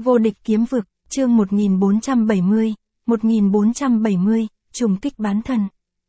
Vô địch kiếm vực, chương 1470, trùng kích bán thần.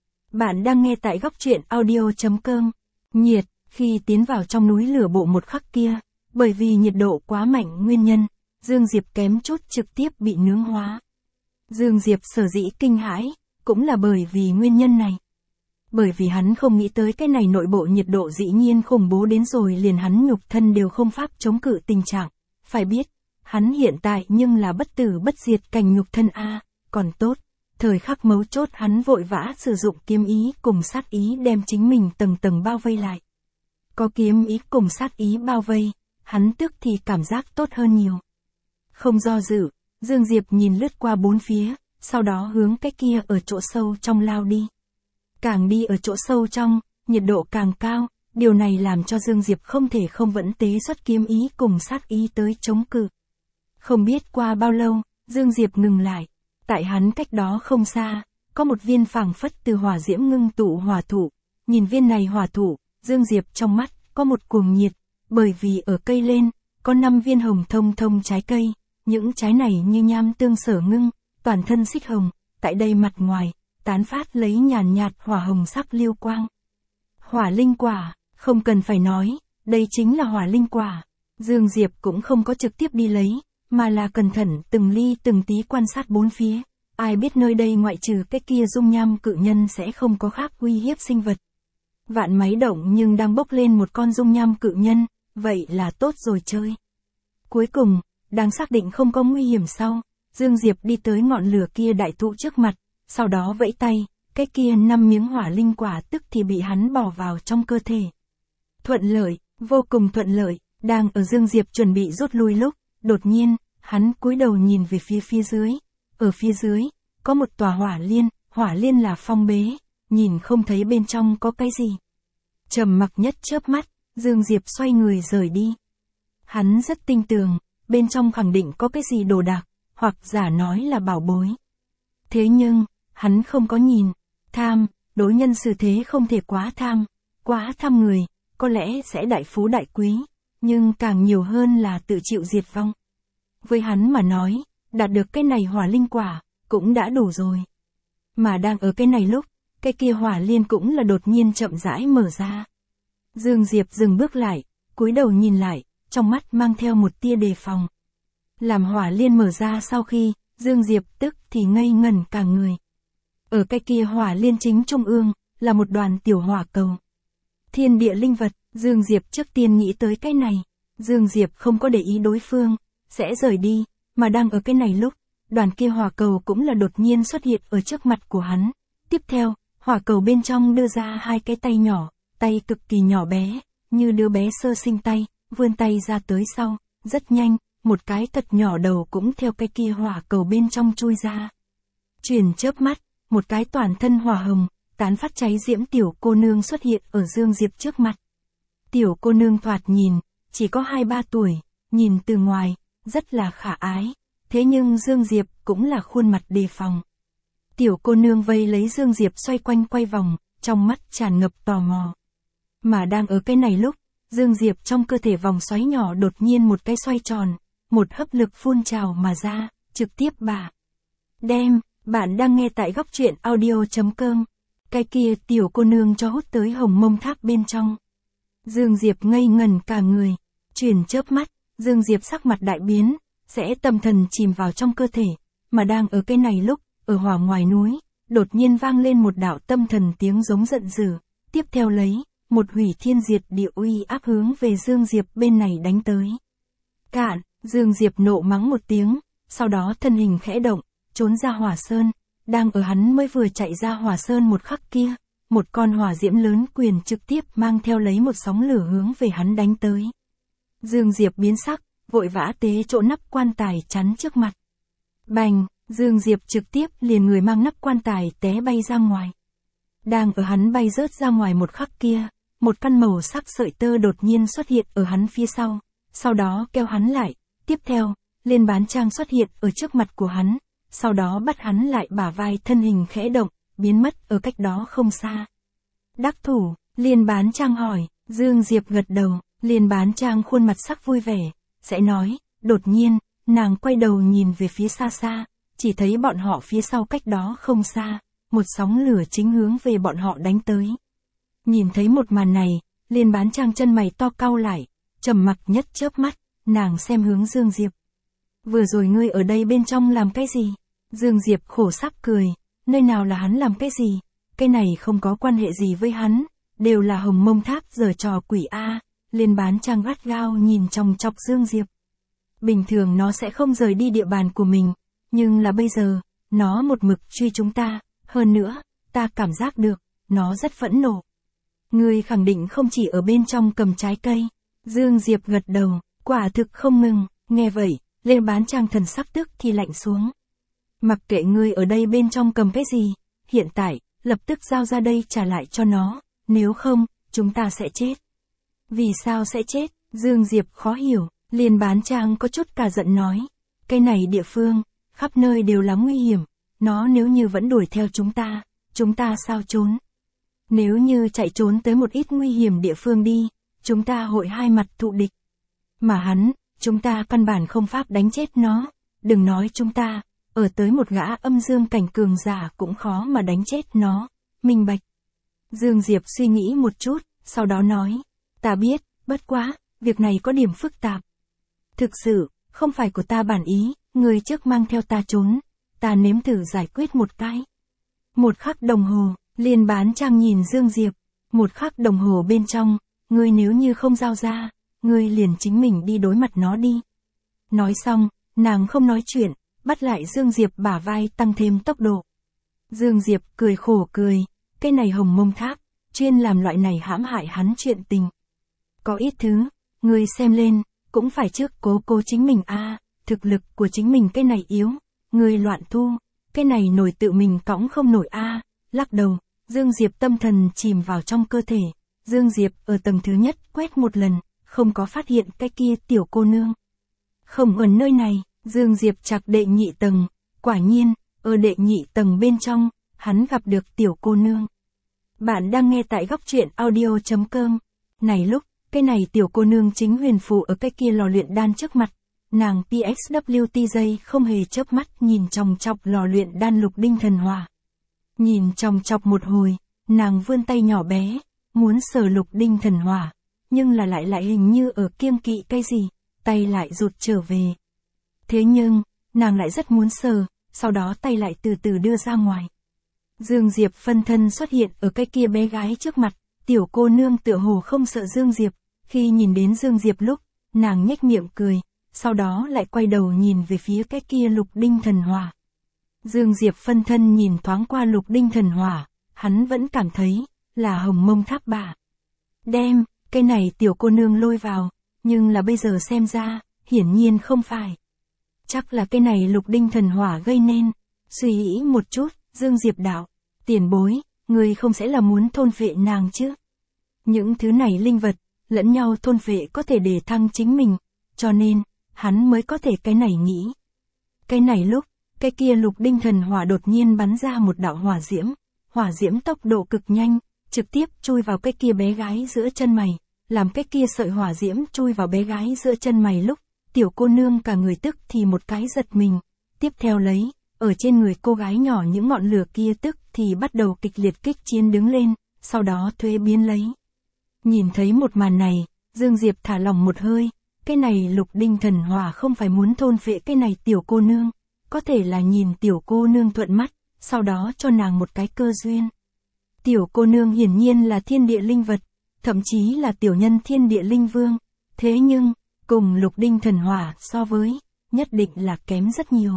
Bạn đang nghe tại góc truyện audio.com. Nhiệt, khi tiến vào trong núi lửa bộ một khắc kia, bởi vì nhiệt độ quá mạnh nguyên nhân, Dương Diệp kém chút trực tiếp bị nướng hóa. Dương Diệp sở dĩ kinh hãi, cũng là bởi vì nguyên nhân này. Bởi vì hắn không nghĩ tới cái này nội bộ nhiệt độ dĩ nhiên khủng bố đến rồi liền hắn nhục thân đều không pháp chống cự tình trạng. Phải biết, hắn hiện tại nhưng là bất tử bất diệt cảnh nhục thân A, còn tốt. Thời khắc mấu chốt hắn vội vã sử dụng kiếm ý cùng sát ý đem chính mình tầng tầng bao vây lại. Có kiếm ý cùng sát ý bao vây, hắn tức thì cảm giác tốt hơn nhiều. Không do dự, Dương Diệp nhìn lướt qua bốn phía, sau đó hướng cái kia ở chỗ sâu trong lao đi. Càng đi ở chỗ sâu trong, nhiệt độ càng cao, điều này làm cho Dương Diệp không thể không vẫn tế xuất kiếm ý cùng sát ý tới chống cự. Không biết qua bao lâu, Dương Diệp ngừng lại. Tại hắn cách đó không xa, có một viên phảng phất từ hỏa diễm ngưng tụ hỏa thụ. Nhìn viên này hỏa thụ, Dương Diệp trong mắt có một cuồng nhiệt, bởi vì ở cây lên, có 5 viên hồng thông thông trái cây, những trái này như nham tương sở ngưng, toàn thân xích hồng, tại đây mặt ngoài, tán phát lấy nhàn nhạt hỏa hồng sắc lưu quang. Hỏa linh quả, không cần phải nói, đây chính là hỏa linh quả. Dương Diệp cũng không có trực tiếp đi lấy, mà là cẩn thận từng ly từng tí quan sát bốn phía. Ai biết nơi đây ngoại trừ cái kia dung nham cự nhân sẽ không có khác uy hiếp sinh vật. Vạn máy động nhưng đang bốc lên một con dung nham cự nhân, vậy là tốt rồi chơi. Cuối cùng, đang xác định không có nguy hiểm sau, Dương Diệp đi tới ngọn lửa kia đại thụ trước mặt, sau đó vẫy tay, cái kia 5 miếng hỏa linh quả tức thì bị hắn bỏ vào trong cơ thể. Thuận lợi, vô cùng thuận lợi, đang ở Dương Diệp chuẩn bị rút lui lúc, đột nhiên, hắn cúi đầu nhìn về phía dưới. Ở phía dưới, có một tòa hỏa liên là phong bế, nhìn không thấy bên trong có cái gì. Trầm mặc nhất chớp mắt, Dương Diệp xoay người rời đi. Hắn rất tin tưởng, bên trong khẳng định có cái gì đồ đạc, hoặc giả nói là bảo bối. Thế nhưng, hắn không có nhìn. Tham, đối nhân xử thế không thể quá tham người, có lẽ sẽ đại phú đại quý, nhưng càng nhiều hơn là tự chịu diệt vong. Với hắn mà nói, đạt được cái này hỏa linh quả, cũng đã đủ rồi. Mà đang ở cái này lúc, cái kia hỏa liên cũng là đột nhiên chậm rãi mở ra. Dương Diệp dừng bước lại, cúi đầu nhìn lại, trong mắt mang theo một tia đề phòng. Làm hỏa liên mở ra sau khi, Dương Diệp tức thì ngây ngẩn cả người. Ở cái kia hỏa liên chính trung ương, là một đoàn tiểu hỏa cầu. Thiên địa linh vật, Dương Diệp trước tiên nghĩ tới cái này. Dương Diệp không có để ý đối phương, sẽ rời đi, mà đang ở cái này lúc, đoàn kia hỏa cầu cũng là đột nhiên xuất hiện ở trước mặt của hắn. Tiếp theo, hỏa cầu bên trong đưa ra 2 cái tay nhỏ, tay cực kỳ nhỏ bé, như đứa bé sơ sinh tay, vươn tay ra tới sau, rất nhanh, một cái thật nhỏ đầu cũng theo cái kia hỏa cầu bên trong chui ra. Chuyển chớp mắt, một cái toàn thân hỏa hồng, tán phát cháy diễm tiểu cô nương xuất hiện ở Dương Diệp trước mặt. Tiểu cô nương thoạt nhìn, chỉ có 2-3 tuổi, nhìn từ ngoài, rất là khả ái, thế nhưng Dương Diệp cũng là khuôn mặt đề phòng. Tiểu cô nương vây lấy Dương Diệp xoay quanh quay vòng, trong mắt tràn ngập tò mò. Mà đang ở cái này lúc, Dương Diệp trong cơ thể vòng xoáy nhỏ đột nhiên một cái xoay tròn, một hấp lực phun trào mà ra, trực tiếp đem, bạn đang nghe tại góc truyện audio.com. Cái kia tiểu cô nương cho hút tới hồng mông tháp bên trong. Dương Diệp ngây ngẩn cả người, chuyển chớp mắt, Dương Diệp sắc mặt đại biến, sẽ tâm thần chìm vào trong cơ thể, mà đang ở cái này lúc, ở hỏa ngoài núi, đột nhiên vang lên một đạo tâm thần tiếng giống giận dữ, tiếp theo lấy, một hủy thiên diệt địa uy áp hướng về Dương Diệp bên này đánh tới. Cạn, Dương Diệp nộ mắng một tiếng, sau đó thân hình khẽ động, trốn ra hỏa sơn, đang ở hắn mới vừa chạy ra hỏa sơn một khắc kia, một con hỏa diễm lớn quyền trực tiếp mang theo lấy một sóng lửa hướng về hắn đánh tới. Dương Diệp biến sắc, vội vã tế chỗ nắp quan tài chắn trước mặt. Bành, Dương Diệp trực tiếp liền người mang nắp quan tài té bay ra ngoài. Đang ở hắn bay rớt ra ngoài một khắc kia, một căn màu sắc sợi tơ đột nhiên xuất hiện ở hắn phía sau đó kéo hắn lại, tiếp theo, Liên Bán Trang xuất hiện ở trước mặt của hắn, sau đó bắt hắn lại bả vai thân hình khẽ động, biến mất ở cách đó không xa. Đắc thủ, Liên Bán Trang hỏi, Dương Diệp gật đầu, Liên Bán Trang khuôn mặt sắc vui vẻ, sẽ nói, đột nhiên, nàng quay đầu nhìn về phía xa xa, chỉ thấy bọn họ phía sau cách đó không xa, một sóng lửa chính hướng về bọn họ đánh tới. Nhìn thấy một màn này, Liên Bán Trang chân mày to cau lại, trầm mặc nhất chớp mắt, nàng xem hướng Dương Diệp. Vừa rồi ngươi ở đây bên trong làm cái gì? Dương Diệp khổ sáp cười, nơi nào là hắn làm cái gì? Cái này không có quan hệ gì với hắn, đều là Hồng Mông Tháp giở trò quỷ A. Liên Bán Trang gắt gao nhìn chòng chọc Dương Diệp. Bình thường nó sẽ không rời đi địa bàn của mình, nhưng là bây giờ, nó một mực truy chúng ta, hơn nữa, ta cảm giác được, nó rất phẫn nộ. Ngươi khẳng định không chỉ ở bên trong cầm trái cây. Dương Diệp gật đầu, quả thực không ngừng, nghe vậy, Liên Bán Trang thần sắc tức thì lạnh xuống. Mặc kệ ngươi ở đây bên trong cầm cái gì, hiện tại, lập tức giao ra đây trả lại cho nó, nếu không, chúng ta sẽ chết. Vì sao sẽ chết? Dương Diệp khó hiểu, Liên Bán Trang có chút cả giận nói. Cái này địa phương, khắp nơi đều là nguy hiểm, nó nếu như vẫn đuổi theo chúng ta sao trốn? Nếu như chạy trốn tới một ít nguy hiểm địa phương đi, chúng ta hội hai mặt thụ địch. Mà hắn, chúng ta căn bản không pháp đánh chết nó, đừng nói chúng ta, ở tới một gã âm dương cảnh cường giả cũng khó mà đánh chết nó, minh bạch. Dương Diệp suy nghĩ một chút, sau đó nói, ta biết, bất quá, việc này có điểm phức tạp. Thực sự, không phải của ta bản ý, người trước mang theo ta trốn, ta nếm thử giải quyết một cái. Một khắc đồng hồ, Liên Bán Trang nhìn Dương Diệp, một khắc đồng hồ bên trong, ngươi nếu như không giao ra, ngươi liền chính mình đi đối mặt nó đi. Nói xong, nàng không nói chuyện, bắt lại Dương Diệp bả vai tăng thêm tốc độ. Dương Diệp cười khổ cười, cái này Hồng Mông Tháp, chuyên làm loại này hãm hại hắn chuyện tình. Có ít thứ, ngươi xem lên, cũng phải trước cố chính mình a, thực lực của chính mình cái này yếu, ngươi loạn thu, cái này nổi tự mình cõng không nổi a. Lắc đầu, Dương Diệp tâm thần chìm vào trong cơ thể, Dương Diệp ở tầng thứ nhất quét một lần, không có phát hiện cái kia tiểu cô nương. Không ở nơi này, Dương Diệp chạc đệ nhị tầng, quả nhiên, ở đệ nhị tầng bên trong, hắn gặp được tiểu cô nương. Bạn đang nghe tại góc truyện audio.com. Này lúc, cái này tiểu cô nương chính huyền phù ở cái kia lò luyện đan trước mặt, nàng PXWTJ không hề chớp mắt nhìn chòng chọc lò luyện đan lục đinh thần hỏa. Nhìn chòng chọc một hồi, nàng vươn tay nhỏ bé, muốn sờ lục đinh thần hỏa, nhưng là lại hình như ở kiêng kỵ cái gì, tay lại rụt trở về. Thế nhưng, nàng lại rất muốn sờ, sau đó tay lại từ từ đưa ra ngoài. Dương Diệp phân thân xuất hiện ở cái kia bé gái trước mặt, tiểu cô nương tựa hồ không sợ Dương Diệp, khi nhìn đến Dương Diệp lúc, nàng nhếch miệng cười, sau đó lại quay đầu nhìn về phía cái kia lục đinh thần hỏa. Dương Diệp phân thân nhìn thoáng qua lục đinh thần hỏa, hắn vẫn cảm thấy, là Hồng Mông Tháp bả. Đem, cái này tiểu cô nương lôi vào, nhưng là bây giờ xem ra, hiển nhiên không phải. Chắc là cái này lục đinh thần hỏa gây nên. Suy nghĩ một chút, Dương Diệp đạo, tiền bối, người không sẽ là muốn thôn phệ nàng chứ? Những thứ này linh vật, lẫn nhau thôn phệ có thể để thăng chính mình, cho nên, hắn mới có thể cái này nghĩ. Cái này lúc, cái kia lục đinh thần hỏa đột nhiên bắn ra một đạo hỏa diễm tốc độ cực nhanh, trực tiếp chui vào cái kia bé gái giữa chân mày, làm cái kia sợi hỏa diễm chui vào bé gái giữa chân mày lúc, tiểu cô nương cả người tức thì một cái giật mình, tiếp theo lấy, ở trên người cô gái nhỏ những ngọn lửa kia tức thì bắt đầu kịch liệt kích chiến đứng lên, sau đó thuế biến lấy. Nhìn thấy một màn này, Dương Diệp thả lỏng một hơi, cái này lục đinh thần hỏa không phải muốn thôn phệ cái này tiểu cô nương, có thể là nhìn tiểu cô nương thuận mắt, sau đó cho nàng một cái cơ duyên. Tiểu cô nương hiển nhiên là thiên địa linh vật, thậm chí là tiểu nhân thiên địa linh vương, thế nhưng, cùng lục đinh thần hỏa so với, nhất định là kém rất nhiều.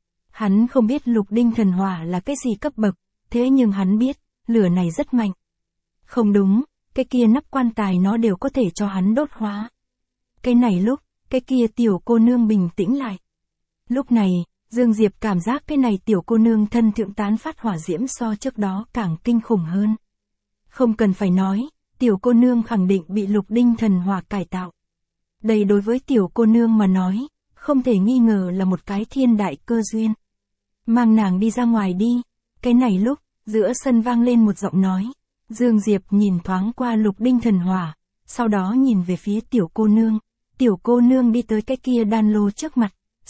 Hắn không biết lục đinh thần hỏa là cái gì cấp bậc, thế nhưng hắn biết, lửa này rất mạnh. Không đúng, cái kia nắp quan tài nó đều có thể cho hắn đốt hóa. Cái này lúc, cái kia tiểu cô nương bình tĩnh lại. Lúc này, Dương Diệp cảm giác cái này tiểu cô nương thân thượng tán phát hỏa diễm so trước đó càng kinh khủng hơn. Không cần phải nói, tiểu cô nương khẳng định bị lục đinh thần hỏa cải tạo. Đây đối với tiểu cô nương mà nói, không thể nghi ngờ là một cái thiên đại cơ duyên. Mang nàng đi ra ngoài đi. Cái này lúc, giữa sân vang lên một giọng nói. Dương Diệp nhìn thoáng qua lục đinh thần hỏa, sau đó nhìn về phía tiểu cô nương. Tiểu cô nương đi tới cái kia đan lô trước mặt,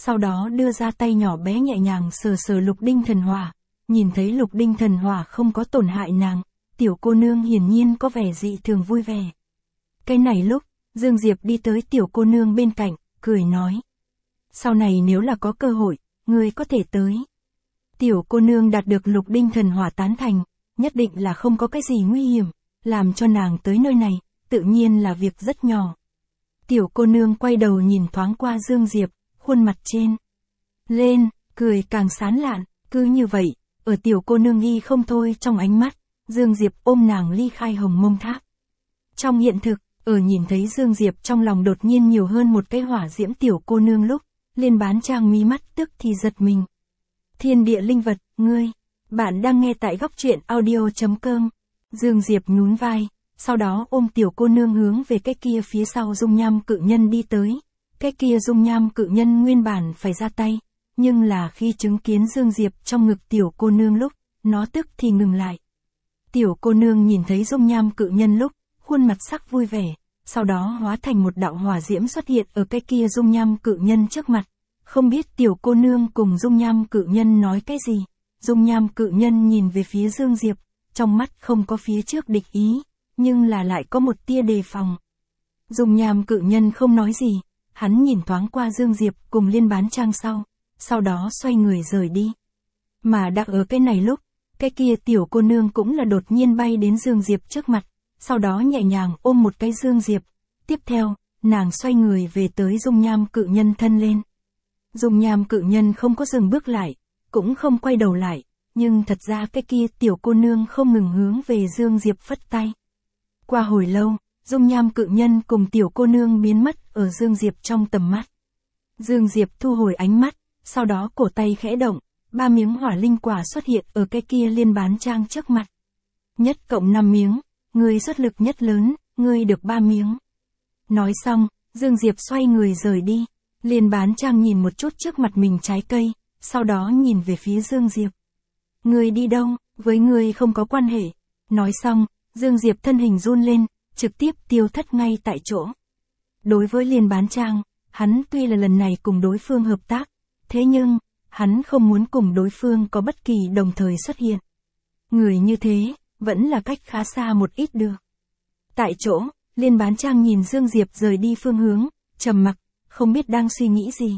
sau đó đưa ra tay nhỏ bé nhẹ nhàng sờ sờ lục đinh thần hỏa, nhìn thấy lục đinh thần hỏa không có tổn hại nàng, tiểu cô nương hiển nhiên có vẻ dị thường vui vẻ. Cái này lúc, Dương Diệp đi tới tiểu cô nương bên cạnh, cười nói. Sau này nếu là có cơ hội, ngươi có thể tới. Tiểu cô nương đạt được lục đinh thần hỏa tán thành, nhất định là không có cái gì nguy hiểm, làm cho nàng tới nơi này, tự nhiên là việc rất nhỏ. Tiểu cô nương quay đầu nhìn thoáng qua Dương Diệp, khuôn mặt trên lên, cười càng sán lạn, cứ như vậy, ở tiểu cô nương nghi không thôi trong ánh mắt, Dương Diệp ôm nàng ly khai Hồng Mông Tháp. Trong hiện thực, ở nhìn thấy Dương Diệp trong lòng đột nhiên nhiều hơn một cái hỏa diễm tiểu cô nương lúc, Liên Bán Trang mí mắt tức thì giật mình. Thiên địa linh vật, ngươi, bạn đang nghe tại góc truyện audio.com. Dương Diệp nhún vai, sau đó ôm tiểu cô nương hướng về cái kia phía sau dung nham cự nhân đi tới. Cái kia dung nham cự nhân nguyên bản phải ra tay, nhưng là khi chứng kiến Dương Diệp trong ngực tiểu cô nương lúc, nó tức thì ngừng lại. Tiểu cô nương nhìn thấy dung nham cự nhân lúc, khuôn mặt sắc vui vẻ, sau đó hóa thành một đạo hỏa diễm xuất hiện ở cái kia dung nham cự nhân trước mặt. Không biết tiểu cô nương cùng dung nham cự nhân nói cái gì. Dung nham cự nhân nhìn về phía Dương Diệp, trong mắt không có phía trước địch ý, nhưng là lại có một tia đề phòng. Dung nham cự nhân không nói gì, hắn nhìn thoáng qua Dương Diệp cùng Liên Bán Trang sau đó xoay người rời đi. Mà đang ở cái này lúc, cái kia tiểu cô nương cũng là đột nhiên bay đến Dương Diệp trước mặt, sau đó nhẹ nhàng ôm một cái Dương Diệp. Tiếp theo, nàng xoay người về tới dung nham cự nhân thân lên. Dung nham cự nhân không có dừng bước lại, cũng không quay đầu lại, nhưng thật ra cái kia tiểu cô nương không ngừng hướng về Dương Diệp phất tay. Qua hồi lâu, dung nham cự nhân cùng tiểu cô nương biến mất ở Dương Diệp trong tầm mắt. Dương Diệp thu hồi ánh mắt, sau đó cổ tay khẽ động, 3 miếng hỏa linh quả xuất hiện ở cái kia Liên Bán Trang trước mặt. Nhất cộng 5 miếng, ngươi xuất lực nhất lớn, ngươi được 3 miếng. Nói xong, Dương Diệp xoay người rời đi. Liên Bán Trang nhìn một chút trước mặt mình trái cây, sau đó nhìn về phía Dương Diệp. Ngươi đi đâu, với ngươi không có quan hệ. Nói xong, Dương Diệp thân hình run lên, trực tiếp tiêu thất ngay tại chỗ. Đối với Liên Bán Trang, hắn tuy là lần này cùng đối phương hợp tác, thế nhưng, hắn không muốn cùng đối phương có bất kỳ đồng thời xuất hiện. Người như thế, vẫn là cách khá xa một ít được. Tại chỗ, Liên Bán Trang nhìn Dương Diệp rời đi phương hướng, trầm mặc, không biết đang suy nghĩ gì.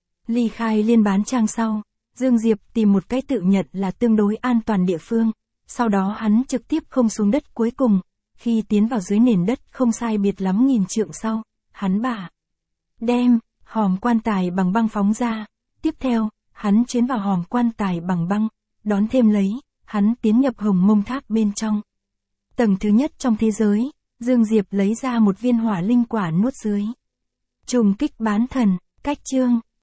Ly khai Liên Bán Trang sau, Dương Diệp tìm một cái tự nhận là tương đối an toàn địa phương, sau đó hắn trực tiếp không xuống đất cuối cùng, khi tiến vào dưới nền đất không sai biệt lắm 1000 trượng sau, hắn đem hòm quan tài bằng băng phóng ra, tiếp theo, hắn chuyến vào hòm quan tài bằng băng, đón thêm lấy, hắn tiến nhập Hồng Mông Tháp bên trong. Tầng thứ nhất trong thế giới, Dương Diệp lấy ra một viên hỏa linh quả nuốt dưới. Trùng kích bán thần, cách chương.